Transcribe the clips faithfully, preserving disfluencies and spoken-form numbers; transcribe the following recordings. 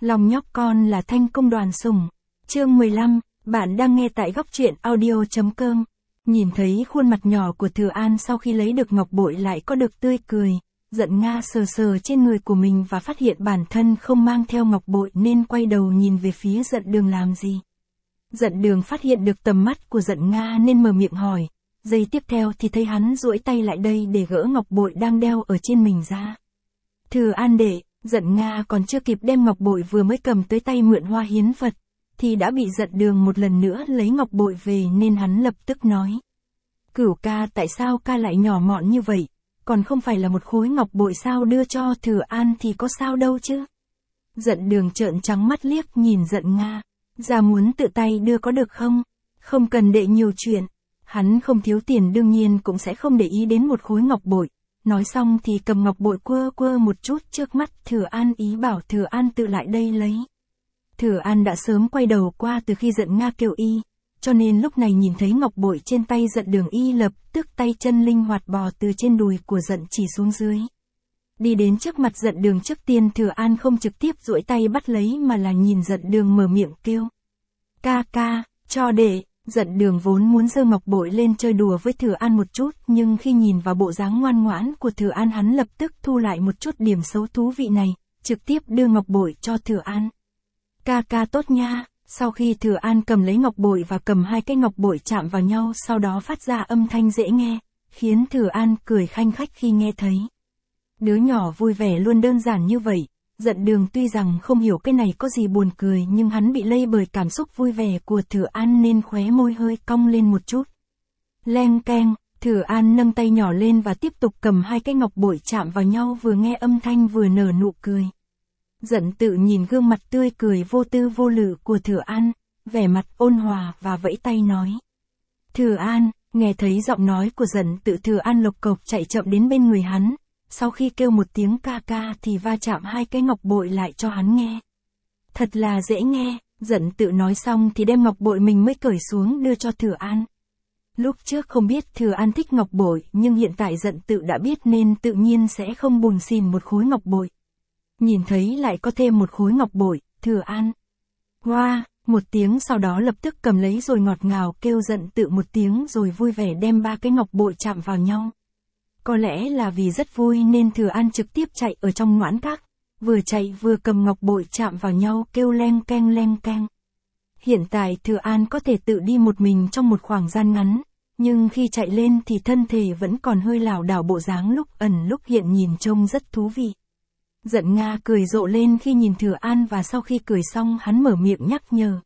Lòng nhóc con là thanh công đoàn sủng. Chương mười lăm, bạn đang nghe tại góc truyện audio.com. Nhìn thấy khuôn mặt nhỏ của Thừa An sau khi lấy được ngọc bội lại có được tươi cười, Giận Nga sờ sờ trên người của mình và phát hiện bản thân không mang theo ngọc bội nên quay đầu nhìn về phía Giận Đường làm gì. Giận Đường phát hiện được tầm mắt của Giận Nga nên mở miệng hỏi, giây tiếp theo thì thấy hắn duỗi tay lại đây để gỡ ngọc bội đang đeo ở trên mình ra. Thừa An đệ, Giận Nga còn chưa kịp đem ngọc bội vừa mới cầm tới tay mượn hoa hiến Phật, thì đã bị Giận Đường một lần nữa lấy ngọc bội về nên hắn lập tức nói. Cửu ca, tại sao ca lại nhỏ mọn như vậy, còn không phải là một khối ngọc bội sao, đưa cho Thừa An thì có sao đâu chứ. Giận Đường trợn trắng mắt liếc nhìn Giận Nga, ra muốn tự tay đưa có được không, không cần đệ nhiều chuyện, hắn không thiếu tiền đương nhiên cũng sẽ không để ý đến một khối ngọc bội. Nói xong thì cầm ngọc bội quơ quơ một chút trước mắt Thừa An, ý bảo Thừa An tự lại đây lấy. Thừa An đã sớm quay đầu qua từ khi Giận Nga kêu y, cho nên lúc này nhìn thấy ngọc bội trên tay Giận Đường y lập tức tay chân linh hoạt bò từ trên đùi của Giận chỉ xuống dưới. Đi đến trước mặt Giận Đường, trước tiên Thừa An không trực tiếp duỗi tay bắt lấy mà là nhìn Giận Đường mở miệng kêu. Ca ca, cho đệ. Giận Đường vốn muốn giơ ngọc bội lên chơi đùa với Thừa An một chút, nhưng khi nhìn vào bộ dáng ngoan ngoãn của Thừa An hắn lập tức thu lại một chút điểm xấu thú vị này, trực tiếp đưa ngọc bội cho Thừa An. Ca ca tốt nha. Sau khi Thừa An cầm lấy ngọc bội và cầm hai cái ngọc bội chạm vào nhau sau đó phát ra âm thanh dễ nghe, khiến Thừa An cười khanh khách khi nghe thấy. Đứa nhỏ vui vẻ luôn đơn giản như vậy. Giận Đường tuy rằng không hiểu cái này có gì buồn cười nhưng hắn bị lây bởi cảm xúc vui vẻ của Thừa An nên khóe môi hơi cong lên một chút. Leng keng, Thừa An nâng tay nhỏ lên và tiếp tục cầm hai cái ngọc bội chạm vào nhau, vừa nghe âm thanh vừa nở nụ cười. Giận Tự nhìn gương mặt tươi cười vô tư vô lự của Thừa An, vẻ mặt ôn hòa và vẫy tay nói. Thừa An, nghe thấy giọng nói của Giận Tự, Thừa An lộc cộc chạy chậm đến bên người hắn. Sau khi kêu một tiếng ca ca thì va chạm hai cái ngọc bội lại cho hắn nghe. Thật là dễ nghe. Giận Tự nói xong thì đem ngọc bội mình mới cởi xuống đưa cho Thừa An. Lúc trước không biết Thừa An thích ngọc bội nhưng hiện tại Giận Tự đã biết nên tự nhiên sẽ không buồn xỉn một khối ngọc bội. Nhìn thấy lại có thêm một khối ngọc bội, Thừa An hoa, wow, một tiếng sau đó lập tức cầm lấy rồi ngọt ngào kêu Giận Tự một tiếng rồi vui vẻ đem ba cái ngọc bội chạm vào nhau. Có lẽ là vì rất vui nên Thừa An trực tiếp chạy ở trong ngoãn các, vừa chạy vừa cầm ngọc bội chạm vào nhau kêu leng keng leng keng. Hiện tại Thừa An có thể tự đi một mình trong một khoảng gian ngắn, nhưng khi chạy lên thì thân thể vẫn còn hơi lảo đảo, bộ dáng lúc ẩn lúc hiện nhìn trông rất thú vị. Giận Nga cười rộ lên khi nhìn Thừa An và sau khi cười xong hắn mở miệng nhắc nhở.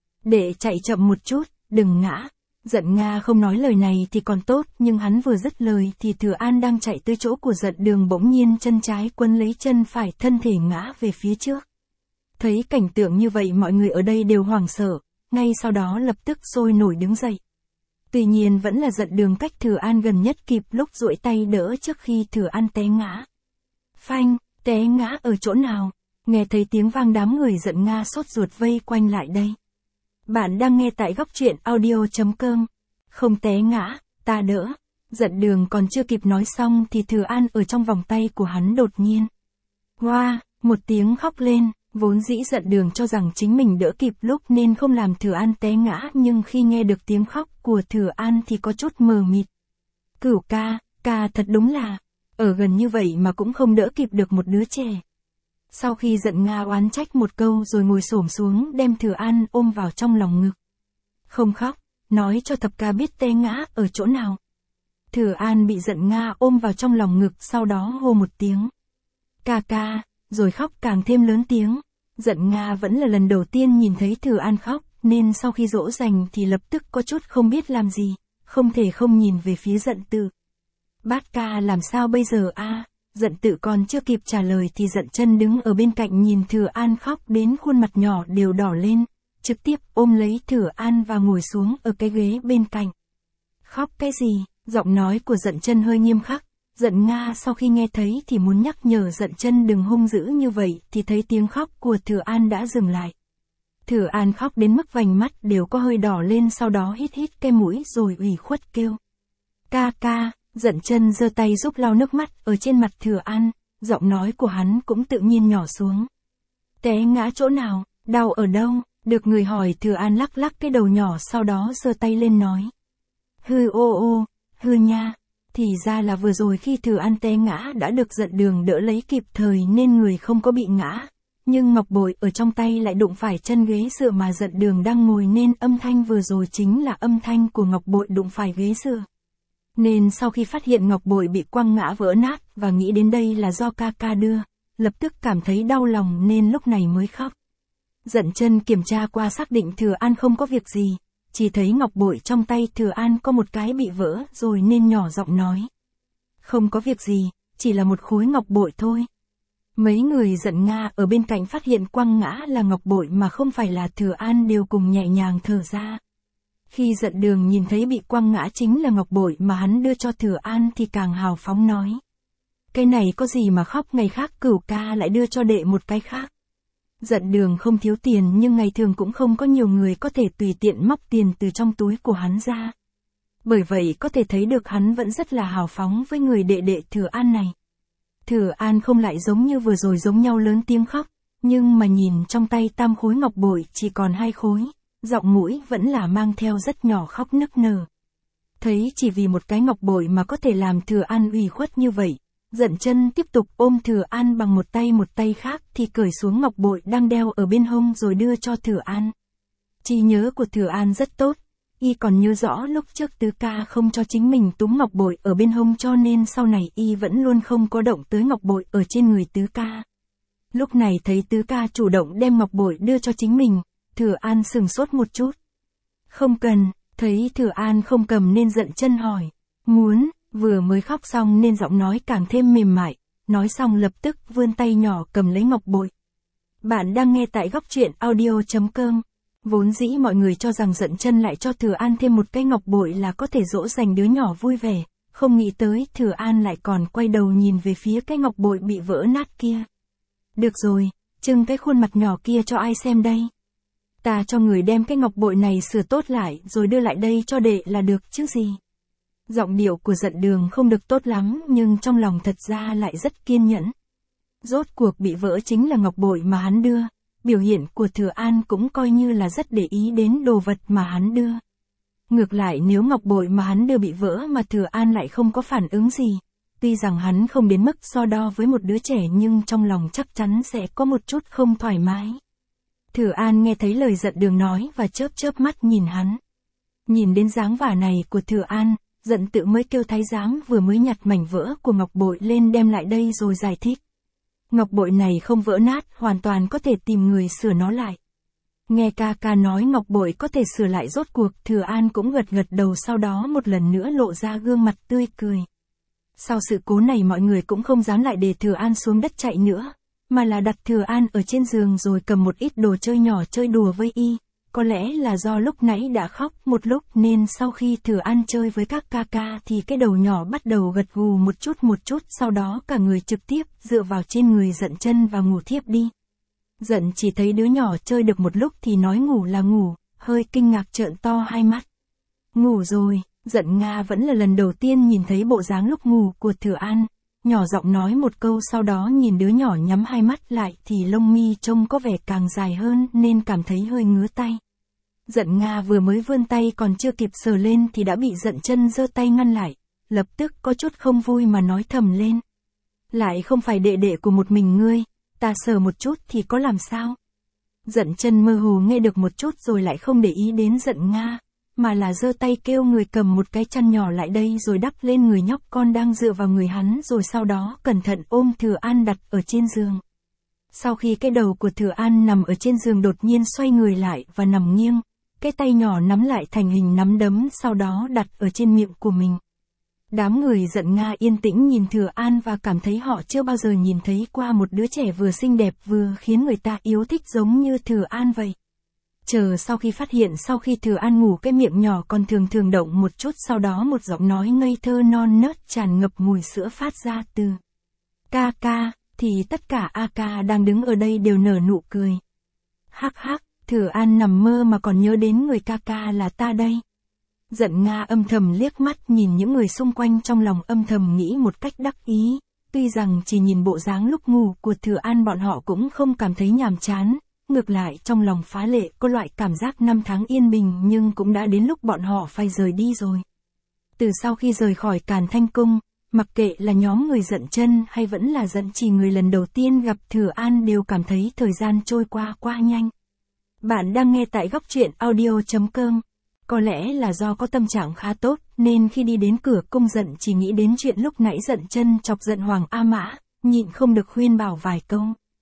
Để chạy chậm một chút, đừng ngã. Giận Nga không nói lời này thì còn tốt nhưng hắn vừa dứt lời thì Thừa An đang chạy tới chỗ của Giận Đường bỗng nhiên chân trái quấn lấy chân phải, thân thể ngã về phía trước. Thấy cảnh tượng như vậy mọi người ở đây đều hoảng sợ, ngay sau đó lập tức sôi nổi đứng dậy. Tuy nhiên vẫn là Giận Đường cách Thừa An gần nhất kịp lúc duỗi tay đỡ trước khi Thừa An té ngã. Phanh, té ngã ở chỗ nào? Nghe thấy tiếng vang đám người Giận Nga sốt ruột vây quanh lại đây. Bạn đang nghe tại góc truyện audio.com. Không té ngã, ta đỡ. Giận Đường còn chưa kịp nói xong thì Thừa An ở trong vòng tay của hắn đột nhiên. Hoa, wow, một tiếng khóc lên, vốn dĩ Giận Đường cho rằng chính mình đỡ kịp lúc nên không làm Thừa An té ngã, nhưng khi nghe được tiếng khóc của Thừa An thì có chút mờ mịt. Cửu ca, ca thật đúng là, ở gần như vậy mà cũng không đỡ kịp được một đứa trẻ. Sau khi Giận Nga oán trách một câu rồi ngồi xổm xuống đem Thừa An ôm vào trong lòng ngực. Không khóc, nói cho thập ca biết té ngã ở chỗ nào. Thừa An bị Giận Nga ôm vào trong lòng ngực sau đó hô một tiếng. Ca ca, rồi khóc càng thêm lớn tiếng. Giận Nga vẫn là lần đầu tiên nhìn thấy Thừa An khóc nên sau khi dỗ dành thì lập tức có chút không biết làm gì, không thể không nhìn về phía Giận Tự. Bát ca làm sao bây giờ a? À? Giận Tự còn chưa kịp trả lời thì Giận Chân đứng ở bên cạnh nhìn Thừa An khóc đến khuôn mặt nhỏ đều đỏ lên, trực tiếp ôm lấy Thừa An và ngồi xuống ở cái ghế bên cạnh. Khóc cái gì? Giọng nói của Giận Chân hơi nghiêm khắc. Giận Nga sau khi nghe thấy thì muốn nhắc nhở Giận Chân đừng hung dữ như vậy thì thấy tiếng khóc của Thừa An đã dừng lại. Thừa An khóc đến mức vành mắt đều có hơi đỏ lên, sau đó hít hít cái mũi rồi ủy khuất kêu. Ca ca. Giận Chân giơ tay giúp lau nước mắt ở trên mặt Thừa An, giọng nói của hắn cũng tự nhiên nhỏ xuống. Té ngã chỗ nào, đau ở đâu? Được người hỏi Thừa An lắc lắc cái đầu nhỏ sau đó giơ tay lên nói. Hư ô ô, hư nha. Thì ra là vừa rồi khi Thừa An té ngã đã được Dận Đường đỡ lấy kịp thời nên người không có bị ngã. Nhưng ngọc bội ở trong tay lại đụng phải chân ghế dựa mà Dận Đường đang ngồi nên âm thanh vừa rồi chính là âm thanh của ngọc bội đụng phải ghế dựa. Nên sau khi phát hiện ngọc bội bị quăng ngã vỡ nát và nghĩ đến đây là do ca ca đưa, lập tức cảm thấy đau lòng nên lúc này mới khóc. Dận Chân kiểm tra qua xác định Thừa An không có việc gì, chỉ thấy ngọc bội trong tay Thừa An có một cái bị vỡ rồi nên nhỏ giọng nói. Không có việc gì, chỉ là một khối ngọc bội thôi. Mấy người Dận Nga ở bên cạnh phát hiện quăng ngã là ngọc bội mà không phải là Thừa An đều cùng nhẹ nhàng thở ra. Khi Dận Đường nhìn thấy bị quăng ngã chính là ngọc bội mà hắn đưa cho Thừa An thì càng hào phóng nói. Cái này có gì mà khóc, ngày khác Cửu ca lại đưa cho đệ một cái khác. Dận Đường không thiếu tiền nhưng ngày thường cũng không có nhiều người có thể tùy tiện móc tiền từ trong túi của hắn ra. Bởi vậy có thể thấy được hắn vẫn rất là hào phóng với người đệ đệ Thừa An này. Thừa An không lại giống như vừa rồi giống nhau lớn tiếng khóc, nhưng mà nhìn trong tay tam khối ngọc bội chỉ còn hai khối, giọng mũi vẫn là mang theo rất nhỏ khóc nức nở. Thấy chỉ vì một cái ngọc bội mà có thể làm Thừa An ủy khuất như vậy, Dận Chân tiếp tục ôm Thừa An bằng một tay một tay khác thì cởi xuống ngọc bội đang đeo ở bên hông rồi đưa cho Thừa An. Trí nhớ của Thừa An rất tốt, y còn nhớ rõ lúc trước Tứ ca không cho chính mình túm ngọc bội ở bên hông cho nên sau này y vẫn luôn không có động tới ngọc bội ở trên người Tứ ca. Lúc này thấy Tứ ca chủ động đem ngọc bội đưa cho chính mình, Thừa An sừng sốt một chút. Không cần, thấy Thừa An không cầm nên Dận Chân hỏi. Muốn, vừa mới khóc xong nên giọng nói càng thêm mềm mại, nói xong lập tức vươn tay nhỏ cầm lấy ngọc bội. Bạn đang nghe tại góc truyện audio chấm com. Vốn dĩ mọi người cho rằng Dận Chân lại cho Thừa An thêm một cái ngọc bội là có thể dỗ dành đứa nhỏ vui vẻ, không nghĩ tới Thừa An lại còn quay đầu nhìn về phía cái ngọc bội bị vỡ nát kia. Được rồi, trưng cái khuôn mặt nhỏ kia cho ai xem đây? Ta cho người đem cái ngọc bội này sửa tốt lại rồi đưa lại đây cho đệ là được chứ gì. Giọng điệu của Dận Đường không được tốt lắm nhưng trong lòng thật ra lại rất kiên nhẫn. Rốt cuộc bị vỡ chính là ngọc bội mà hắn đưa, biểu hiện của Thừa An cũng coi như là rất để ý đến đồ vật mà hắn đưa. Ngược lại nếu ngọc bội mà hắn đưa bị vỡ mà Thừa An lại không có phản ứng gì, tuy rằng hắn không đến mức so đo với một đứa trẻ nhưng trong lòng chắc chắn sẽ có một chút không thoải mái. Thừa An nghe thấy lời Dận Đường nói và chớp chớp mắt nhìn hắn. Nhìn đến dáng vẻ này của Thừa An, Dận Tự mới kêu thái giám vừa mới nhặt mảnh vỡ của ngọc bội lên đem lại đây rồi giải thích. Ngọc bội này không vỡ nát, hoàn toàn có thể tìm người sửa nó lại. Nghe ca ca nói ngọc bội có thể sửa lại rốt cuộc, Thừa An cũng gật gật đầu sau đó một lần nữa lộ ra gương mặt tươi cười. Sau sự cố này mọi người cũng không dám lại để Thừa An xuống đất chạy nữa, mà là đặt Thừa An ở trên giường rồi cầm một ít đồ chơi nhỏ chơi đùa với y. Có lẽ là do lúc nãy đã khóc một lúc nên sau khi Thừa An chơi với các ca ca thì cái đầu nhỏ bắt đầu gật gù một chút một chút, sau đó cả người trực tiếp dựa vào trên người Dận Chân và ngủ thiếp đi. Dận chỉ thấy đứa nhỏ chơi được một lúc thì nói ngủ là ngủ, hơi kinh ngạc trợn to hai mắt. Ngủ rồi, Dận Nga vẫn là lần đầu tiên nhìn thấy bộ dáng lúc ngủ của Thừa An, nhỏ giọng nói một câu sau đó nhìn đứa nhỏ nhắm hai mắt lại thì lông mi trông có vẻ càng dài hơn nên cảm thấy hơi ngứa tay. Dận Nga vừa mới vươn tay còn chưa kịp sờ lên thì đã bị Dận Chân giơ tay ngăn lại, lập tức có chút không vui mà nói thầm lên. Lại không phải đệ đệ của một mình ngươi, ta sờ một chút thì có làm sao? Dận Chân mơ hồ nghe được một chút rồi lại không để ý đến Dận Nga, mà là giơ tay kêu người cầm một cái chăn nhỏ lại đây rồi đắp lên người nhóc con đang dựa vào người hắn rồi sau đó cẩn thận ôm Thừa An đặt ở trên giường. Sau khi cái đầu của Thừa An nằm ở trên giường đột nhiên xoay người lại và nằm nghiêng, cái tay nhỏ nắm lại thành hình nắm đấm sau đó đặt ở trên miệng của mình. Đám người Dận Nga yên tĩnh nhìn Thừa An và cảm thấy họ chưa bao giờ nhìn thấy qua một đứa trẻ vừa xinh đẹp vừa khiến người ta yêu thích giống như Thừa An vậy. Chờ sau khi phát hiện sau khi Thừa An ngủ cái miệng nhỏ còn thường thường động một chút sau đó một giọng nói ngây thơ non nớt tràn ngập mùi sữa phát ra từ ca ca, thì tất cả a ca đang đứng ở đây đều nở nụ cười. Hắc hắc, Thừa An nằm mơ mà còn nhớ đến người ca ca là ta đây. Dận Nga âm thầm liếc mắt nhìn những người xung quanh trong lòng âm thầm nghĩ một cách đắc ý, Tuy rằng chỉ nhìn bộ dáng lúc ngủ của Thừa An bọn họ cũng không cảm thấy nhàm chán, ngược lại trong lòng phá lệ có loại cảm giác năm tháng yên bình nhưng cũng đã đến lúc bọn họ phải rời đi rồi. Từ sau khi rời khỏi Càn Thanh Cung, mặc kệ là nhóm người Dận Chân hay vẫn là Dận Trì người lần đầu tiên gặp Thừa An đều cảm thấy thời gian trôi qua quá nhanh. Bạn đang nghe tại góc truyện audio chấm com. Có lẽ là do có tâm trạng khá tốt, nên khi đi đến cửa cung Dận chỉ nghĩ đến chuyện lúc nãy Dận Chân chọc giận Hoàng A Mã, nhịn không được khuyên bảo vài câu.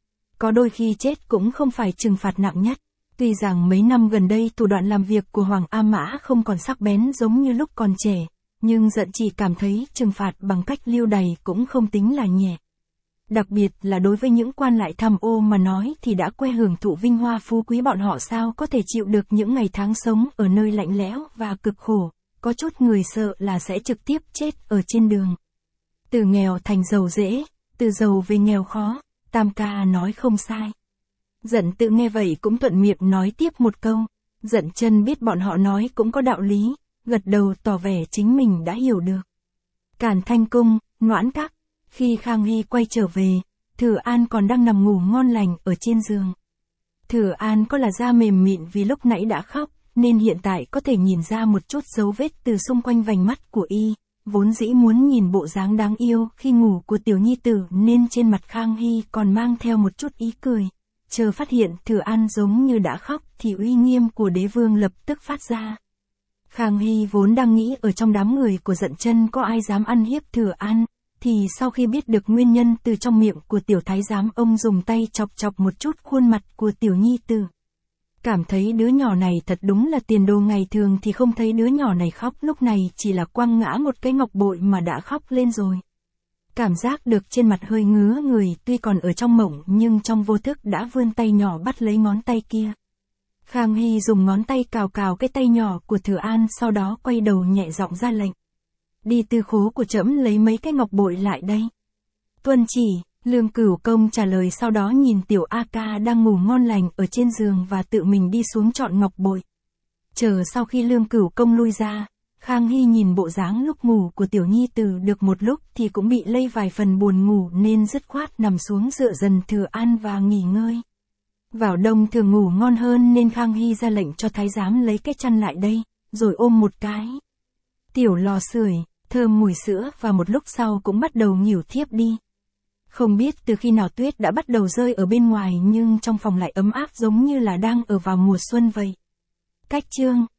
Có đôi khi chết cũng không phải trừng phạt nặng nhất. Tuy rằng mấy năm gần đây thủ đoạn làm việc của Hoàng A Mã không còn sắc bén giống như lúc còn trẻ, nhưng Dận chỉ cảm thấy trừng phạt bằng cách lưu đày cũng không tính là nhẹ. Đặc biệt là đối với những quan lại tham ô mà nói thì đã quen hưởng thụ vinh hoa phú quý, bọn họ sao có thể chịu được những ngày tháng sống ở nơi lạnh lẽo và cực khổ, có chút người sợ là sẽ trực tiếp chết ở trên đường. Từ nghèo thành giàu dễ, từ giàu về nghèo khó, Tam ca nói không sai. Dận tự nghe vậy cũng thuận miệng nói tiếp một câu. Dận Chân biết bọn họ nói cũng có đạo lý, gật đầu tỏ vẻ chính mình đã hiểu được. Càn Thanh Cung, Noãn Các. Khi Khang Hy quay trở về, Thừa An còn đang nằm ngủ ngon lành ở trên giường. Thừa An có là da mềm mịn vì lúc nãy đã khóc, nên hiện tại có thể nhìn ra một chút dấu vết từ xung quanh vành mắt của y. Vốn dĩ muốn nhìn bộ dáng đáng yêu khi ngủ của tiểu nhi tử nên trên mặt Khang Hy còn mang theo một chút ý cười. Chờ phát hiện Thừa An giống như đã khóc thì uy nghiêm của đế vương lập tức phát ra. Khang Hy vốn đang nghĩ ở trong đám người của Dận Chân có ai dám ăn hiếp Thừa An, thì sau khi biết được nguyên nhân từ trong miệng của tiểu thái giám, ông dùng tay chọc chọc một chút khuôn mặt của tiểu nhi tử. Cảm thấy đứa nhỏ này thật đúng là tiền đồ, ngày thường thì không thấy đứa nhỏ này khóc, lúc này chỉ là quăng ngã một cái ngọc bội mà đã khóc lên rồi. Cảm giác được trên mặt hơi ngứa người, tuy còn ở trong mộng nhưng trong vô thức đã vươn tay nhỏ bắt lấy ngón tay kia. Khang Hy dùng ngón tay cào cào cái tay nhỏ của Thừa An, sau đó quay đầu nhẹ giọng ra lệnh. Đi tư khố của trẫm lấy mấy cái ngọc bội lại đây. Tuân chỉ. Lương Cửu Công trả lời, sau đó nhìn tiểu A Ca đang ngủ ngon lành ở trên giường và tự mình đi xuống chọn ngọc bội. Chờ sau khi Lương Cửu Công lui ra, Khang Hy nhìn bộ dáng lúc ngủ của tiểu nhi tử được một lúc thì cũng bị lây vài phần buồn ngủ nên dứt khoát nằm xuống dựa dần Thừa An và nghỉ ngơi. Vào đông thường ngủ ngon hơn nên Khang Hy ra lệnh cho thái giám lấy cái chăn lại đây, rồi ôm một cái tiểu lò sưởi, thơm mùi sữa, và một lúc sau cũng bắt đầu nghỉu thiếp đi. Không biết từ khi nào tuyết đã bắt đầu rơi ở bên ngoài nhưng trong phòng lại ấm áp giống như là đang ở vào mùa xuân vậy. Cách chương